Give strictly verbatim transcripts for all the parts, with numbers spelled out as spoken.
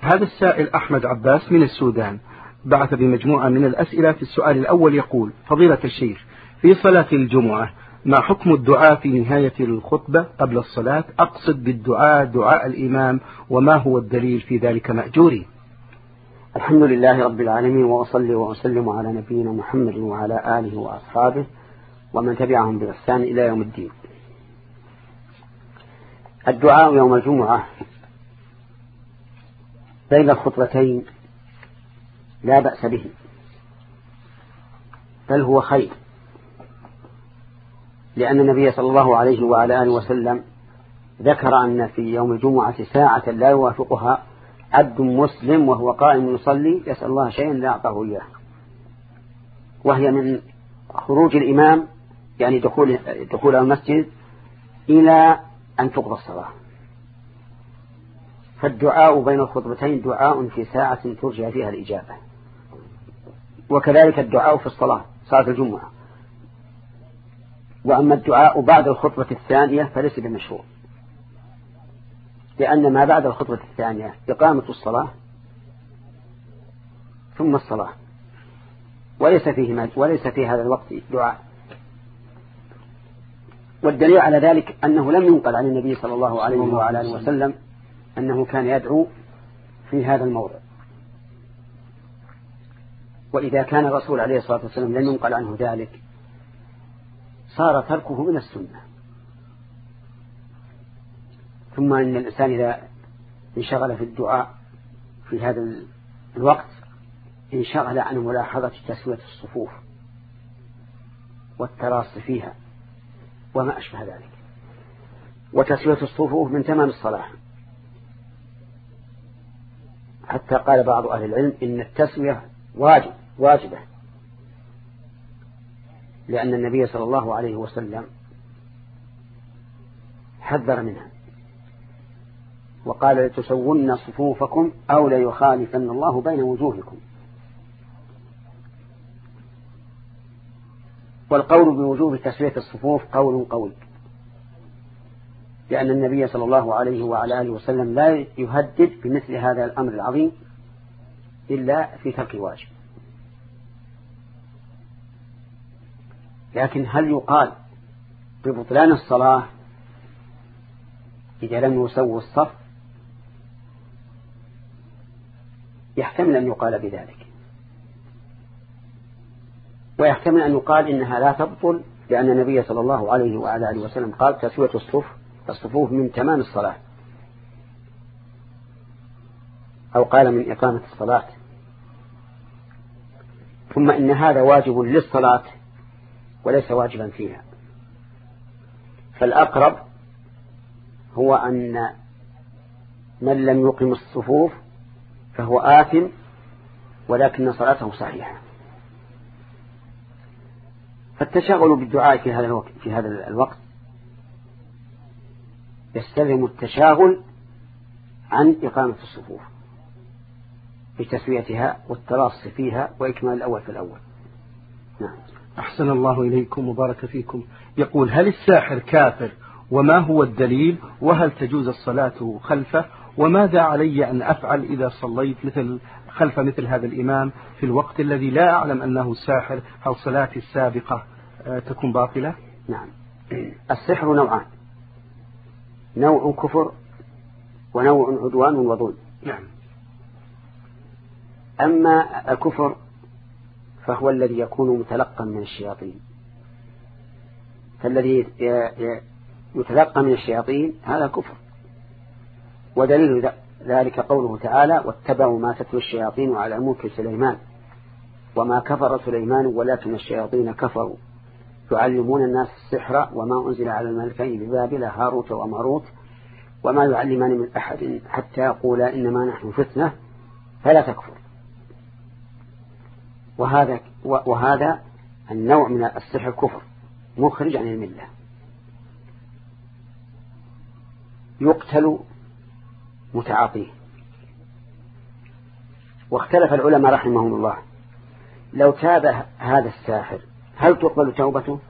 هذا السائل أحمد عباس من السودان بعث بمجموعة من الأسئلة. في السؤال الأول يقول: فضيلة الشيخ، في صلاة الجمعة ما حكم الدعاء في نهاية الخطبة قبل الصلاة؟ أقصد بالدعاء دعاء الإمام، وما هو الدليل في ذلك مأجوري؟ الحمد لله رب العالمين، وأصلي وأسلم على نبينا محمد وعلى آله وأصحابه ومن تبعهم بإحسان إلى يوم الدين. الدعاء يوم الجمعة بين الخطبتين لا بأس به، بل هو خير، لأن النبي صلى الله عليه وعلى آله وسلم ذكر أن في يوم الجمعة ساعة لا يوافقها عبد مسلم وهو قائم يصلي يسأل الله شيئا لا أعطاه إياه، وهي من خروج الإمام يعني دخول دخول المسجد إلى أن تقضى الصلاة. فالدعاء بين الخطبتين دعاء في ساعة ترجى فيها الإجابة، وكذلك الدعاء في الصلاة صلاة الجمعة. وأما الدعاء بعد الخطبة الثانية فليس بمشروع، لأن ما بعد الخطبة الثانية إقامة الصلاة ثم الصلاة، وليس فيه وليس في هذا الوقت دعاء. والدليل على ذلك أنه لم ينقل عن النبي صلى الله عليه وعلى آله وسلم أنه كان يدعو في هذا الموضع. وإذا كان الرسول عليه الصلاة والسلام لم ينقل عنه ذلك صار تركه من السنة. ثم إن الإنسان إذا انشغل في الدعاء في هذا الوقت انشغل عن ملاحظة تسوية الصفوف والتراص فيها وما أشبه ذلك. وتسوية الصفوف من تمام الصلاة، حتى قال بعض أهل العلم إن التسوية واجب واجبة، لأن النبي صلى الله عليه وسلم حذر منها وقال: لتسون صفوفكم أو ليخالفن الله بين وجوهكم. والقول بوجوب تسوية الصفوف قول قوي، لأن النبي صلى الله عليه وعلى آله وسلم لا يهدد بمثل هذا الأمر العظيم إلا في ترك واجب. لكن هل يقال ببطلان الصلاة إذا لم يسووا الصف؟ يحتمل أن يقال بذلك، ويحتمل أن يقال إنها لا تبطل، لأن النبي صلى الله عليه وعلى آله وسلم قال: تسوية الصفوف الصفوف من تمام الصلاة، أو قال من إقامة الصلاة. ثم إن هذا واجب للصلاة وليس واجبا فيها، فالأقرب هو أن من لم يقم الصفوف فهو آثم، ولكن صلاته صحيحة. فالتشاغل بالدعاء في هذا الوقت في هذا الوقت يستلزم التشاغل عن إقامة الصفوف بتسويتها والتراص فيها وإكمال الأول في الأول. نعم. أحسن الله إليكم وبارك فيكم. يقول: هل الساحر كافر؟ وما هو الدليل؟ وهل تجوز الصلاة خلفه؟ وماذا علي أن أفعل إذا صليت مثل خلف مثل هذا الإمام في الوقت الذي لا أعلم أنه ساحر؟ هل صلاتي السابقة تكون باطلة؟ نعم. السحر نوعان: نوع كفر ونوع عدوان وظلم. نعم. أما الكفر فهو الذي يكون متلقا من الشياطين، فالذي يتلقى من الشياطين هذا كفر. ودليل ذلك قوله تعالى: واتبعوا ما تتلو الشياطين على ملك سليمان وما كفر سليمان ولكن الشياطين كفروا يعلمون الناس السحر وما أنزل على الملكين ببابل هاروت وماروت وما يعلمان من أحد حتى يقولا إنما نحن فتنة فلا تكفر. وهذا وهذا النوع من السحر كفر مخرج عن الملة، يقتل متعاطيه. واختلف العلماء رحمهم الله: لو تاب هذا الساحر هل تقبل توبته؟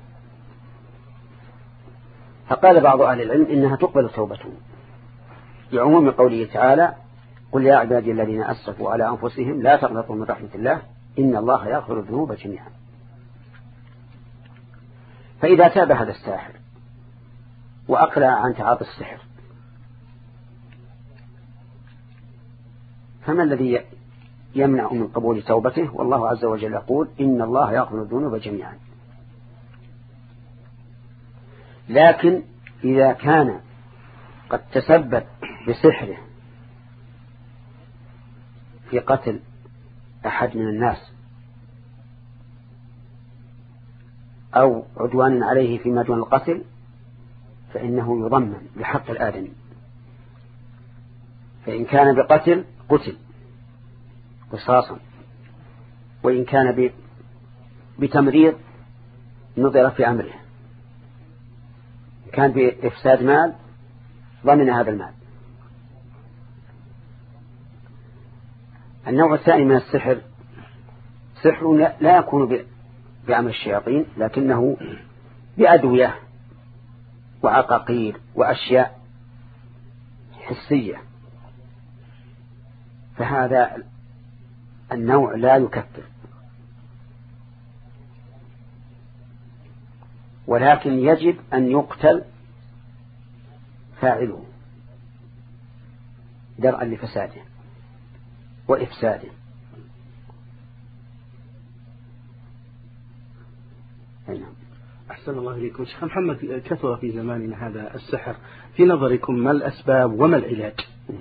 فقال بعض أهل العلم إنها تقبل توبته، لعموم قوله تعالى: قل يا عبادي الذين أسرفوا على أنفسهم لا تقنطوا من رحمة الله إن الله يغفر الذنوب جميعا. فإذا تاب هذا الساحر وأقلع عن تعاطي السحر فما الذي يمنع من قبول توبته؟ والله عز وجل يقول إن الله يغفر الذنوب جميعا. لكن إذا كان قد تسبب بسحره في قتل أحد من الناس أو عدوان عليه فيما دون القتل فإنه يضمن بحق الآدمي. فإن كان بقتل قتل قصاصا، وإن كان بتمريض نظر في أمره، كان بإفساد مال ضمن هذا المال. النوع الثاني من السحر سحر لا يكون بعمل الشياطين لكنه بأدوية وعقاقير وأشياء حسية، فهذا النوع لا يكفر، ولكن يجب أن يقتل فاعله درءا لفساده وإفساده. نعم. أحسن الله إليكم شيخ محمد. كثر في زماننا هذا السحر، في نظركم ما الأسباب وما العلاج؟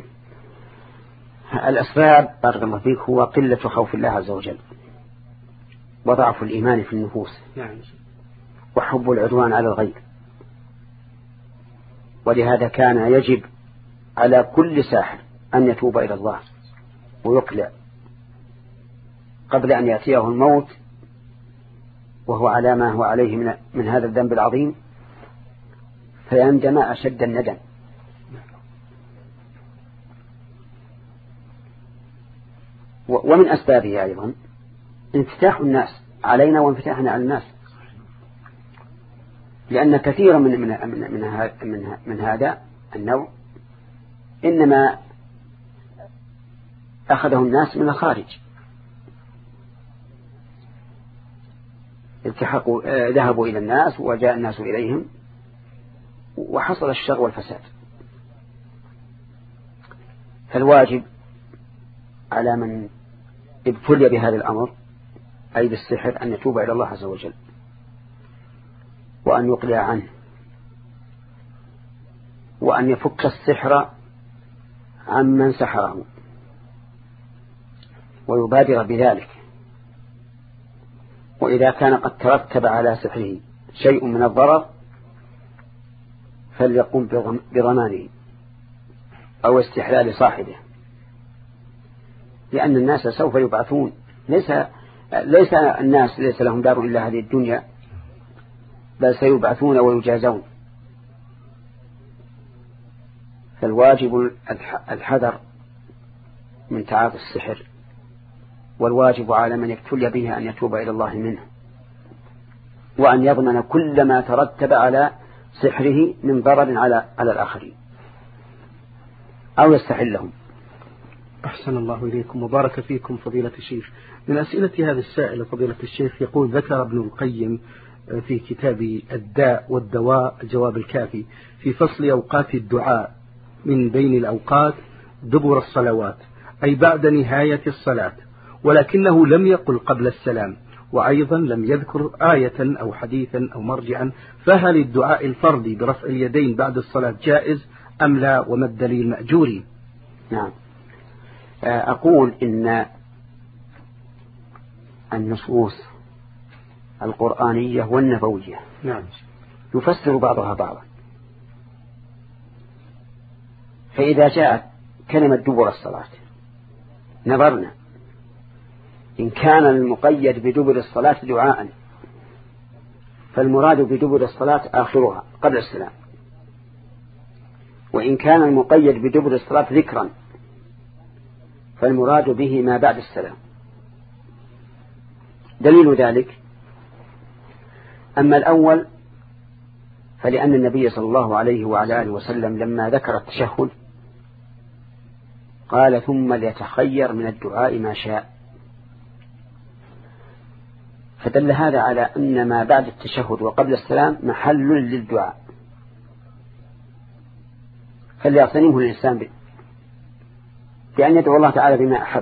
الأسباب بارك الله فيك هو قلة خوف الله عز وجل وضعف الإيمان في النفوس نعم. وحب العدوان على الغير، ولهذا كان يجب على كل ساحر أن يتوب إلى الله ويقلع قبل أن يأتيه الموت وهو على ما هو عليه من, من هذا الذنب العظيم فيندم أشد الندم. ومن أسبابه أيضا انفتاح الناس علينا وانفتاحنا على الناس، لأن كثيرا من من من من, من هذا النوع إنما أخذه الناس من الخارج، التحقوا ذهبوا إلى الناس وجاء الناس إليهم وحصل الشر والفساد. فالواجب على من ابتلي بهذا الأمر أي بالسحر أن يتوب إلى الله عز وجل وأن يقلع عنه وأن يفك السحر عمن سحره ويبادر بذلك. وإذا كان قد ترتب على سحره شيء من الضرر فليقوم بضمانه أو استحلال صاحبه، لأن الناس سوف يبعثون، ليس ليس الناس ليس لهم دار إلا هذه الدنيا، بل سيبعثون ويجازون. فالواجب الحذر من تعاطي السحر، والواجب على من ابتلي به أن يتوب إلى الله منه وأن يضمن كل ما ترتب على سحره من ضرر على على الآخرين أو يستحلهم. أحسن الله إليكم وبارك فيكم فضيلة الشيخ. من أسئلة هذا السائل فضيلة الشيخ يقول: ذكر ابن القيم في كتاب الداء والدواء الجواب الكافي في فصل أوقات الدعاء من بين الأوقات دبر الصلوات أي بعد نهاية الصلاة، ولكنه لم يقل قبل السلام، وأيضا لم يذكر آية أو حديثا أو مرجعا، فهل الدعاء الفردي برفع اليدين بعد الصلاة جائز أم لا، وما الدليل مأجوري؟ نعم، أقول إن النصوص القرآنية والنبوية نعم يفسر بعضها بعضا. فإذا جاءت كلمة دبر الصلاة نظرنا إن كان المقيد بدبر الصلاة دعاء فالمراد بدبر الصلاة آخرها قبل السلام، وإن كان المقيد بدبر الصلاة ذكرا فالمراد به ما بعد السلام. دليل ذلك: أما الأول فلأن النبي صلى الله عليه وعلى آله وسلم لما ذكر التشهد قال ثم ليتخير من الدعاء ما شاء. فدل هذا على أن ما بعد التشهد وقبل السلام محل للدعاء، فليغتنمه الإنسان بأن يدعو الله تعالى بما أحب.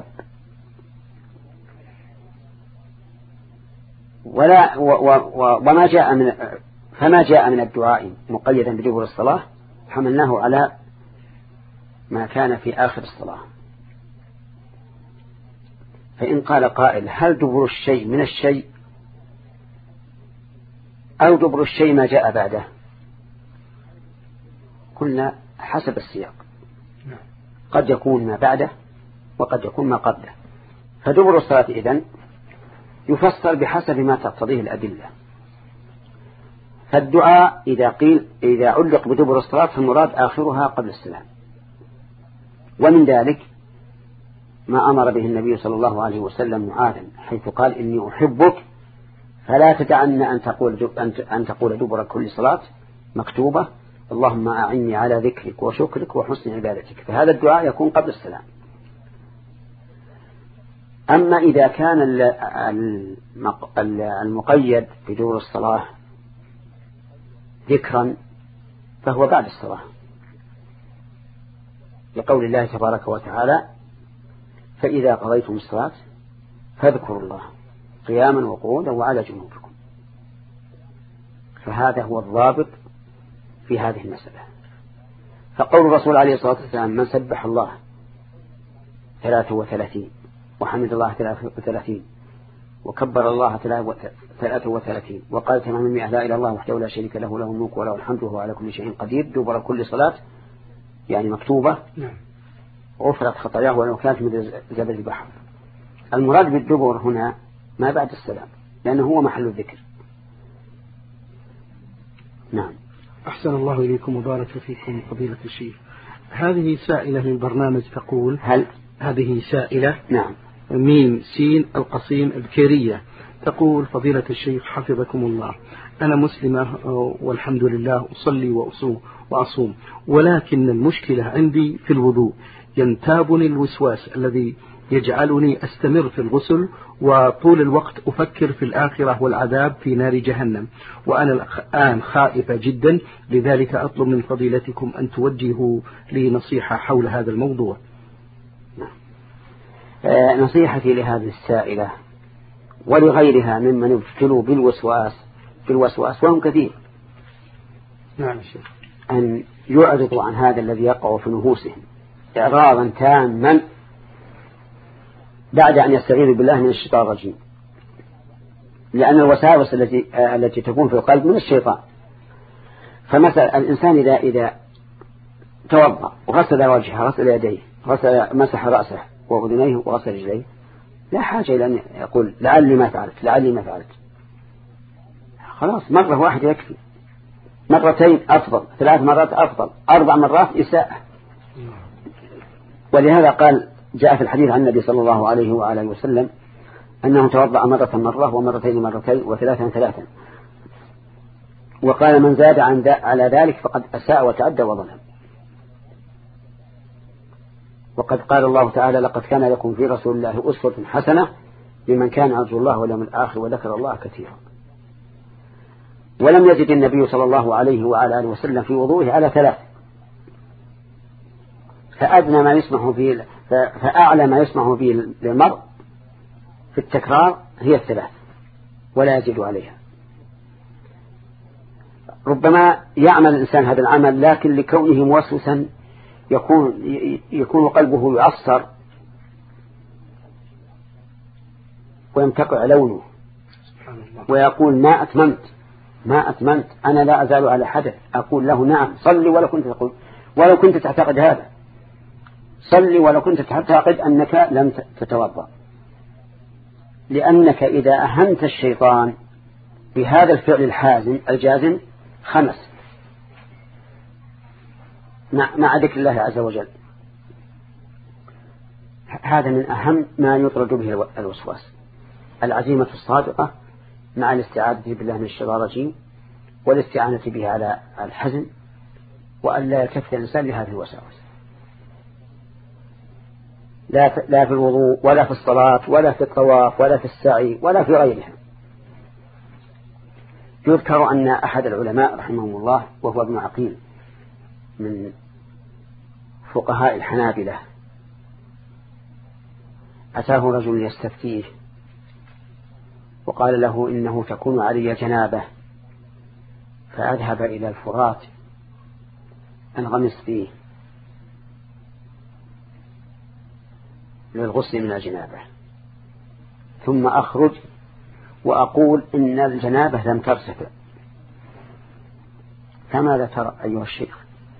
ولا و و وما جاء من فما جاء من الدعاء مقيدا بدبر الصلاة حملناه على ما كان في آخر الصلاة. فإن قال قائل هل دبر الشيء من الشيء أو دبر الشيء ما جاء بعده؟ قلنا حسب السياق، قد يكون ما بعده وقد يكون ما قبله. فدبر الصلاة إذن يفسر بحسب ما تقتضيه الأدلة. فالدعاء إذا قيل إذا علق بدبر الصلاة فالمراد آخرها قبل السلام. ومن ذلك ما أمر به النبي صلى الله عليه وسلم معاذا حيث قال إني أحبك فلا تدعن أن تقول أن تقول دبر كل صلاة مكتوبة اللهم أعني على ذكرك وشكرك وحسن عبادتك. فهذا الدعاء يكون قبل السلام. أما إذا كان المقيد بدبر الصلاة ذكرا فهو بعد الصلاة، لقول الله تبارك وتعالى فإذا قضيتم الصلاة فاذكروا الله قياما وقعودا وعلى جنوبكم. فهذا هو الضابط في هذه المسألة. فقول الرسول عليه الصلاة والسلام من سبح الله ثلاثة وثلاثين وحمد الله ثلاثة وثلاثين وكبر الله ثلاثة وثلاثين وقال تمام مئة لا إله إلا الله وحده لا شريك له له الملك وله الحمد وهو على كل شيء قدير دبر كل صلاة يعني مكتوبة غفرت خطاياه ولو كانت من زبد البحر. المراد بالدبر هنا ما بعد السلام لأنه هو محل الذكر. نعم. أحسن الله إليكم وبارك فيكم فضيلة الشيخ. هذه سائلة من برنامج تقول هل هذه سائلة نعم ميم سين القصيم البكيرية تقول فضيلة الشيخ حفظكم الله أنا مسلمة والحمد لله أصلي وأصوم وأصوم ولكن المشكلة عندي في الوضوء ينتابني الوسواس الذي يجعلني أستمر في الغسل وطول الوقت أفكر في الآخرة والعذاب في نار جهنم وأنا الآن خائفة جدا لذلك أطلب من فضيلتكم أن توجهوا لي نصيحة حول هذا الموضوع. آه نصيحتي لهذه السائلة ولغيرها ممن ابتلوا بالوسواس بالوسواس وهم كثير نعم الشيخ أن يعرضوا عن هذا الذي يقع في نفوسهم إعراضا تاما بعد أن يستعيذوا بالله من الشيطان الرجيم، لأن الوساوس التي التي تكون في القلب من الشيطان. فمثلا الإنسان إذا إذا توضأ وغسل وجهه غسل يديه غسل مسح رأسه وأذنيه وغسل رجليه لا حاجة إلى أن يقول لعلي ما فعلت لعلي ما فعلت. خلاص مرة واحدة يكفي، مرتين أفضل، ثلاث مرات أفضل، أربع مرات إساءة. ولهذا قال جاء في الحديث عن النبي صلى الله عليه وآله وسلم أنه توضأ مرة مرة ومرتين مرتين وثلاثا ثلاثا، وقال من زاد عن على ذلك فقد أساء وتعدى وظلم. وقد قال الله تعالى لقد كان لكم في رسول الله أسوة حسنة لمن كان يرجو الله واليوم الآخر وذكر الله كثيرا. ولم يزد النبي صلى الله عليه وعلى آله وسلم في وضوءه على ثلاث، فأدنى ما يسمح فيه فأعلى ما يسمح فيه للمرء في التكرار هي الثلاث ولا يزيد عليها. ربما يعمل الإنسان هذا العمل لكن لكونه موسوسا يكون يكون قلبه يعصر ويمتقع لونه ويقول ما أتممت ما أتممت أنا لا أزال على حدث. أقول له نعم صلي ولو كنت تقول ولو كنت تعتقد هذا، صلي ولو كنت تعتقد أنك لم تتوضأ، لأنك إذا أهمت الشيطان بهذا الفعل الحازم الجازم خمس مع ذكر الله عز وجل. هذا من أهم ما يطرد به الوسواس، العزيمة الصادقة مع الاستعاذة بالله من الشيطان الرجيم والاستعانة به على الحزن وأن لا يكفي الإنسان لهذه الوساوس. لا في, لا في الوضوء ولا في الصلاة ولا في الطواف ولا في السعي ولا في غيرها. يذكر أن أحد العلماء رحمه الله وهو ابن عقيل من فقهاء الحنابلة أتاه رجل يستفتيه وقال له إنه تكون علي جنابة فأذهب إلى الفرات أنغمس فيه للغسل من الجنابة ثم أخرج وأقول إن الجنابة لم ترتفع، فماذا ترى أيها الشيخ؟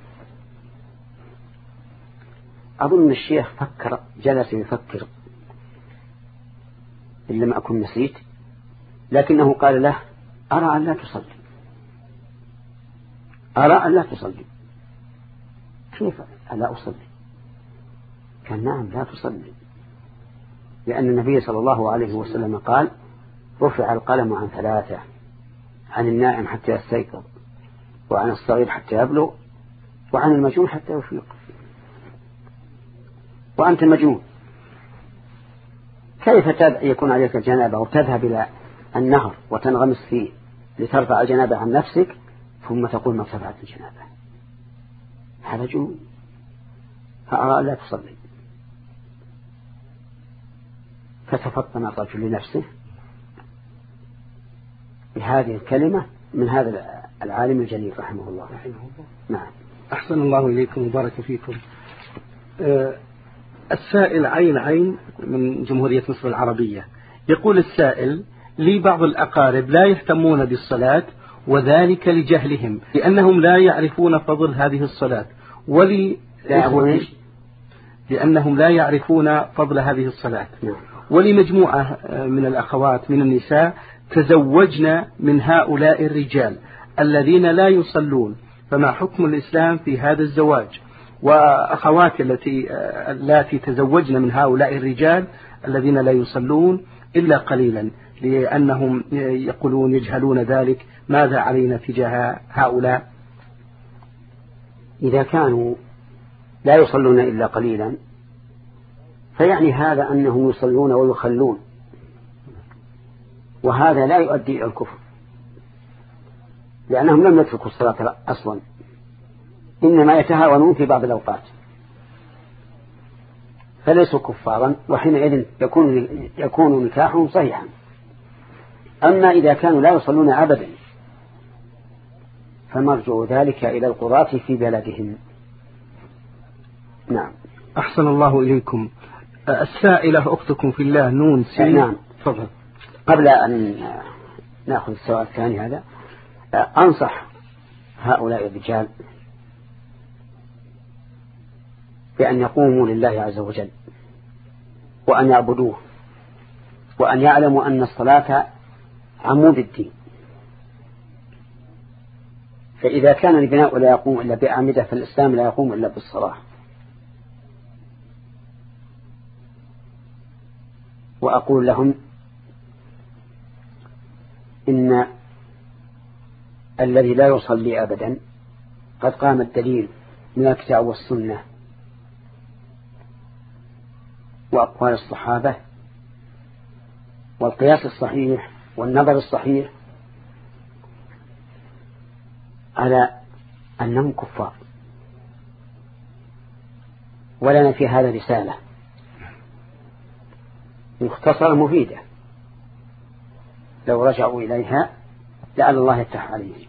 أظن الشيخ فكر، جلس يفكر إن لم أكن نسيت، لكنه قال له أرى أن لا تصلي، أرى أن لا تصلي. كيف ألا أصلي؟ كان نعم لا تصلي، لأن النبي صلى الله عليه وسلم قال رفع القلم عن ثلاثة: عن النائم حتى يستيقظ، وعن الصغير حتى يبلغ، وعن المجنون حتى يفيق. وأنت مجنون، كيف يكون عليك الجنابة وتذهب إلى النهر وتنغمس فيه لترفع الجنابة عن نفسك ثم تقول ما ارتفعت الجنابة؟ هذا جنون. فأرى لا تصلي. فتفطن الرجل لنفسه بهذه الكلمة من هذا العالم الجليل رحمه الله. رحمه الله. نعم. أحسن الله إليكم وبارك فيكم. أه السائل عين عين من جمهورية مصر العربية يقول السائل: لي بعض الأقارب لا يهتمون بالصلاة، وذلك لجهلهم، لأنهم لا يعرفون فضل هذه الصلاة، ولي لأنهم لا يعرفون فضل هذه الصلاة. ولمجموعة من الأخوات من النساء تزوجنا من هؤلاء الرجال الذين لا يصلون، فما حكم الإسلام في هذا الزواج؟ وأخواتي التي التي تزوجن من هؤلاء الرجال الذين لا يصلون إلا قليلا، لأنهم يقولون يجهلون ذلك، ماذا علينا تجاه هؤلاء؟ إذا كانوا لا يصلون إلا قليلا فيعني هذا أنهم يصلون ويخلون، وهذا لا يؤدي إلى الكفر، لأنهم لم يتركوا الصلاة أصلا، إنما يتهاونون في بعض الأوقات، فليسوا كفارا، وحينئذ يكون يكون نكاحهم صحيحا. أما إذا كانوا لا يصلون أبدا فمرجع ذلك إلى القضاة في بلدهم. نعم. أحسن الله إليكم. السائلة أختكم في الله نون سي. نعم. تفضل. قبل أن نأخذ السؤال الثاني هذا، أنصح هؤلاء الرجال بأن يقوموا لله عز وجل وأن يعبدوه، وأن يعلموا أن الصلاة عمود الدين، فإذا كان البناء لا يقوم إلا بأعمدة فالإسلام لا يقوم إلا بالصلاة. وأقول لهم إن الذي لا يصلي أبدا قد قام الدليل من الكتاب والسنة وأقوال الصحابة والقياس الصحيح والنظر الصحيح على أنهم كفار. ولنا في هذا رسالة مختصرة مفيدة، لو رجعوا إليها لعل الله يفتح عليهم.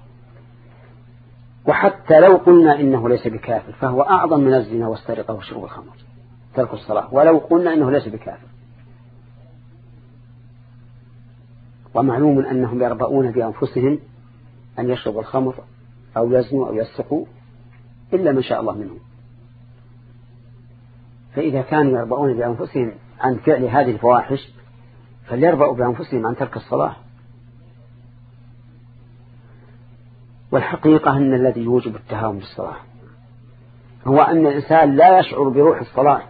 وحتى لو قلنا إنه ليس بكافر فهو أعظم من الزنا والسرقة وشرب الخمر ترك الصلاة، ولو قلنا إنه ليس بكافر. ومعلوم أنهم يربؤون بأنفسهم أن يشربوا الخمر أو يزنوا أو يسرقوا إلا من شاء الله منهم. فإذا كانوا يربؤون بأنفسهم عن فعل هذه الفواحش فليربؤوا بأنفسهم عن ترك الصلاة. والحقيقة أن الذي يوجب التهاون بالصلاة هو أن الإنسان لا يشعر بروح الصلاة،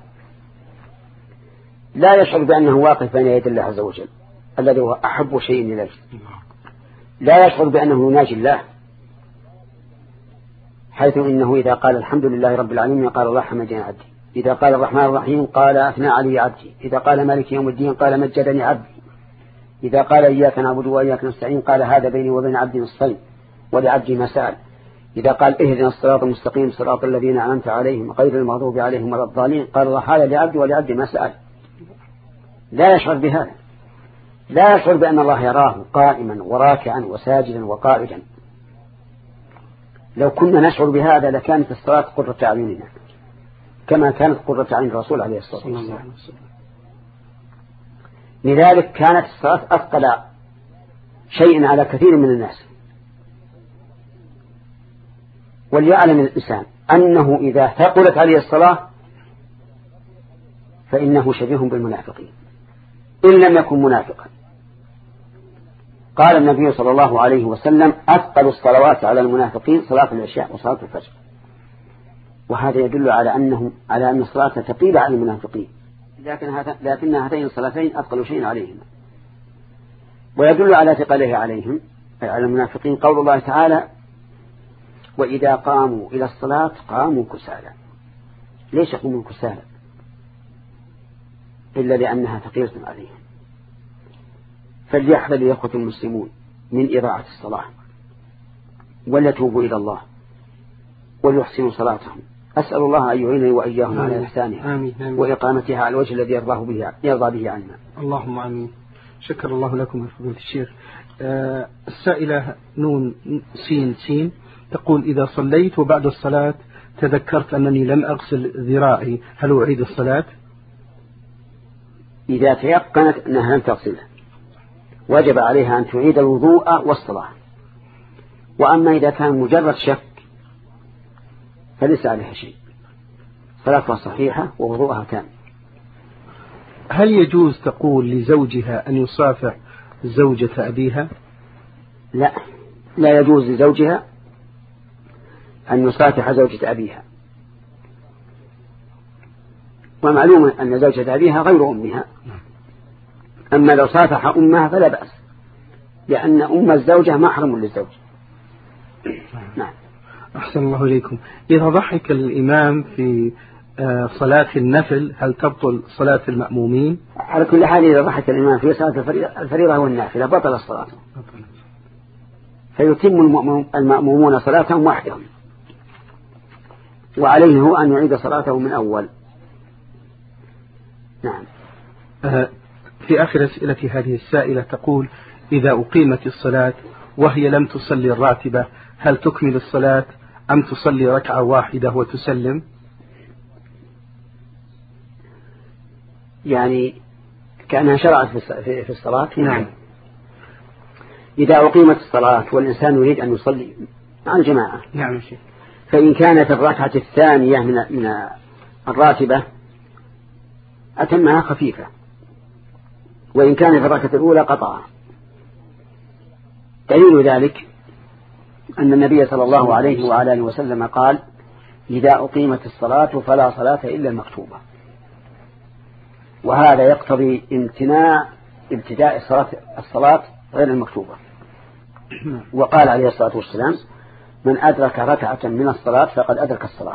لا يشعر بأنه واقف بين يدي الله عز وجل الذي هو أحب شيء إليه، لا يشعر بأنه يناجي الله، حيث إنه إذا قال الحمد لله رب العالمين قال الله حمدنا عبدي، إذا قال الرحمن الرحيم قال أثنى علي عبدي. إذا قال مالك يوم الدين قال مجدني عبدي. إذا قال إياك نعبد وإياك نستعين قال هذا بيني وبين عبدي نصفين ولعبدي ما سأل. إذا قال اهدنا الصراط المستقيم صراط الذين أنعمت عليهم غير المغضوب عليهم ولا الضالين قال الله هذا لعبدي ولعبدي ما سأل. لا يشعر بهذا، لا يشعر بأن الله يراه قائما وراكعا وساجدا وقائدا. لو كنا نشعر بهذا لكانت الصلاة قرة أعيننا كما كانت قرة عين الرسول عليه الصلاة والسلام. لذلك كانت الصلاة أثقل شيء على كثير من الناس. وليعلم الإنسان أنه إذا ثقلت عليه الصلاة فإنه شبيه بالمنافقين إن لم يكن منافقا. قال النبي صلى الله عليه وسلم أثقل الصلوات على المنافقين صلاة العشاء وصلاة الفجر. وهذا يدل على أنهم على أن الصلاة ثقيلة على المنافقين، لكن هذا لكن هاتين الصلاتين أثقل شيء عليهما. ويدل على ثقله عليهم على المنافقين قول الله تعالى وإذا قاموا إلى الصلاة قاموا كسالى. ليش يقوموا كسالى؟ إلا لأنها ثقيلة عليهم. فليحذر الإخوة المسلمون من إضاعة الصلاة وليتوبوا إلى الله وليحسنوا صلاتهم. أسأل الله أن يعينني وإياهم على إحسانها وإقامتها على الوجه الذي يرضاه به يرضى به عنا. اللهم آمين. شكر الله لكم يا فضيلة الشيخ. آه السائلة نون سين سين تقول إذا صليت وبعد الصلاة تذكرت أنني لم أغسل ذراعي هل أعيد الصلاة؟ إذا تيقنت أنها لم تغسله وجب عليها أن تعيد الوضوء والصلاة. وأما إذا كان مجرد شك فليس عليها شيء، صلاتها صحيحة ووضوءها كامل. هل يجوز تقول لزوجها أن يصافح زوجة أبيها؟ لا، لا يجوز لزوجها أن يصافح زوجة أبيها. ومعلوم أن زوجة أبيها غير أمها. أما لو صافح أمها فلا بأس، لأن أم الزوجة محرم للزوج. نعم. أحسن الله إليكم. إذا ضحك الإمام في صلاة النفل هل تبطل صلاة المأمومين؟ على كل حال إذا ضحك الإمام في صلاة الفريضة والنافلة بطل الصلاة، فيتم المأمومون صلاتهم وحدهم، وعليه هو أن يعيد صلاته من أول. نعم. في آخر أسئلة هذه السائلة تقول إذا أقيمت الصلاة وهي لم تصلي الراتبة هل تكمل الصلاة أم تصلي ركعة واحدة وتسلم؟ يعني كأنها شرعت في الصلاة. نعم. إذا أقيمت الصلاة والإنسان يريد أن يصلي مع الجماعة، نعم شيء. فإن كانت الركعة الثانية من من الراتبة أتمها خفيفة، وإن كانت الركعة الأولى قطعها. دليل ذلك أن النبي صلى الله عليه وعلى آله وسلم قال إذا أقيمت الصلاة فلا صلاة إلا المكتوبة. وهذا يقتضي امتناع ابتداء الصلاة, الصلاة غير المكتوبة. وقال عليه الصلاة والسلام من أدرك ركعة من الصلاة فقد أدرك الصلاة.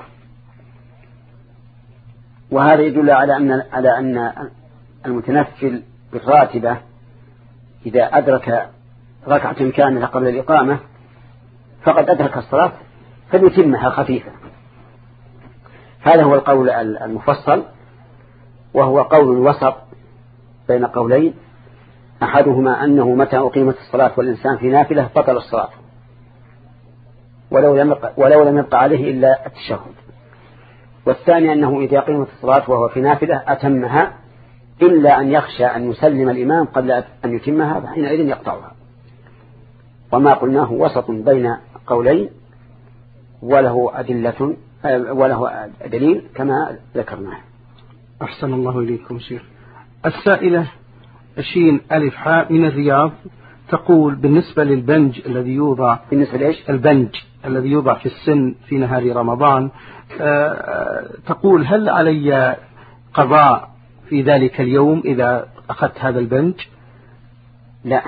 وهذا يدل على أن على أن المتنفل بالراتبة إذا أدرك ركعة كاملة قبل الإقامة فقد أدرك الصلاة فليتمها خفيفة. هذا هو القول المفصل، وهو قول وسط بين قولين، أحدهما أنه متى أقيمت الصلاة والإنسان في نافلة بطل الصلاة ولو لم يبقى, ولو لم يبقى عليه إلا التشهد. والثاني أنه إذا قيمت الصلاة وهو في نافلة أتمها إلا أن يخشى أن يسلم الإمام قبل أن يتمها فحينئذ يقطعها. وما قلناه وسط بين قولين وله أدلة وله دليل كما ذكرناه. أحسن الله إليكم شيخ. السائلة شين ألف حاء من الرياض تقول بالنسبة للبنج الذي يوضع بالنسبة ليش؟ البنج الذي يوضع في السن في نهار رمضان، تقول هل علي قضاء في ذلك اليوم إذا أخذت هذا البنج؟ لا،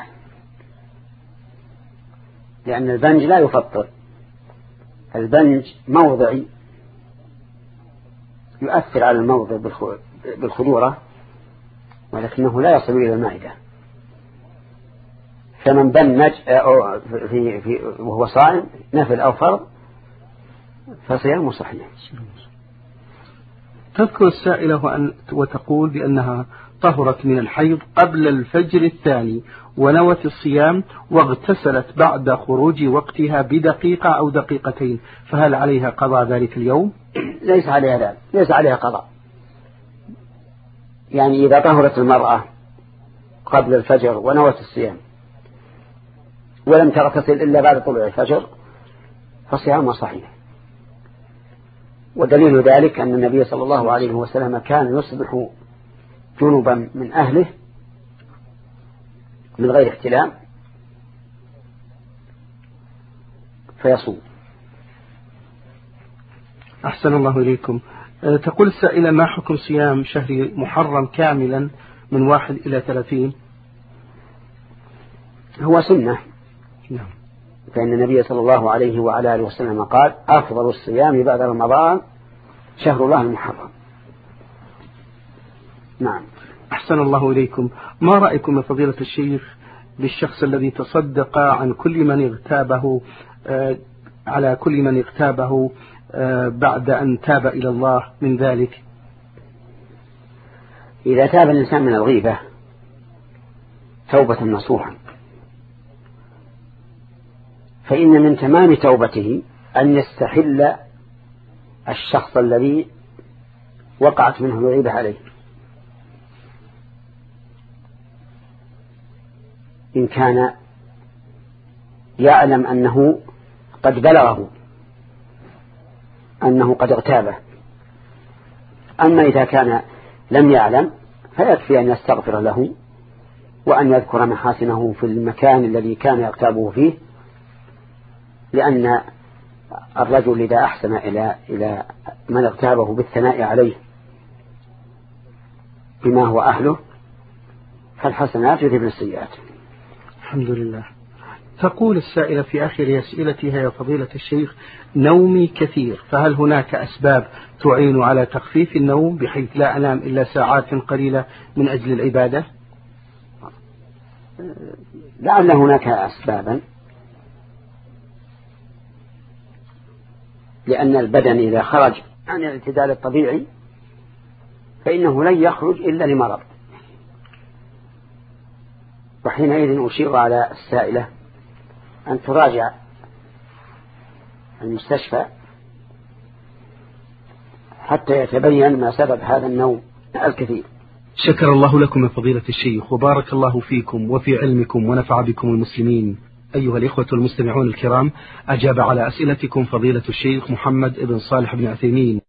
لأن البنج لا يفطر، البنج موضعي يؤثر على الموضع بالخضورة ولكنه لا يصل إلى المعدة. فمن بنج في في وهو صائم نفل أو فرض فصيامه صحيح. تذكر السائلة وأن وتقول بأنها طهرت من الحيض قبل الفجر الثاني ونوت الصيام واغتسلت بعد خروج وقتها بدقيقة أو دقيقتين، فهل عليها قضاء ذلك اليوم؟ ليس عليها لا. ليس عليها قضاء. يعني إذا طهرت المرأة قبل الفجر ونوت الصيام ولم تغتسل إلا بعد طلوع الفجر فصيامها صحيح. ودليل ذلك أن النبي صلى الله عليه وسلم كان يصبح جنبا من أهله من غير احتلام فيصوم. أحسن الله إليكم. تقول السائلة: ما حكم صيام شهر محرم كاملا من واحد إلى ثلاثين؟ هو سنة. نعم. فإن النبي صلى الله عليه وعلى آله وسلم قال: أفضل الصيام بعد رمضان شهر الله المحرم. نعم. أحسن الله إليكم. ما رأيكم يا فضيلة الشيخ بالشخص الذي تصدق عن كل من اغتابه آه على كل من اغتابه آه بعد أن تاب إلى الله من ذلك؟ إذا تاب الإنسان من الغيبة توبة نصوحا فإن من تمام توبته أن يستحل الشخص الذي وقعت منه الغيبة عليه، إن كان يعلم أنه قد بلغه أنه قد اغتابه. أما إذا كان لم يعلم فيكفي أن يستغفر له وأن يذكر محاسنه في المكان الذي كان يغتابه فيه، لأن الرجل إذا أحسن إلى إلى من اغتابه بالثناء عليه بما هو أهله فالحسنات يذهبن السيئات. الحمد لله. تقول السائلة في آخر أسئلتها: يا فضيلة الشيخ، نومي كثير، فهل هناك أسباب تعين على تخفيف النوم بحيث لا أنام إلا ساعات قليلة من أجل العبادة؟ لعل هناك أسبابا، لأن البدن إذا خرج عن الاعتدال الطبيعي فإنه لن يخرج إلا لمرض، وحينئذ أشير على السائلة أن تراجع المستشفى حتى يتبين ما سبب هذا النوم الكثير. شكر الله لكم يا فضيلة الشيخ وبارك الله فيكم وفي علمكم ونفع بكم المسلمين. أيها الإخوة المستمعون الكرام، أجاب على أسئلتكم فضيلة الشيخ محمد بن صالح بن عثيمين.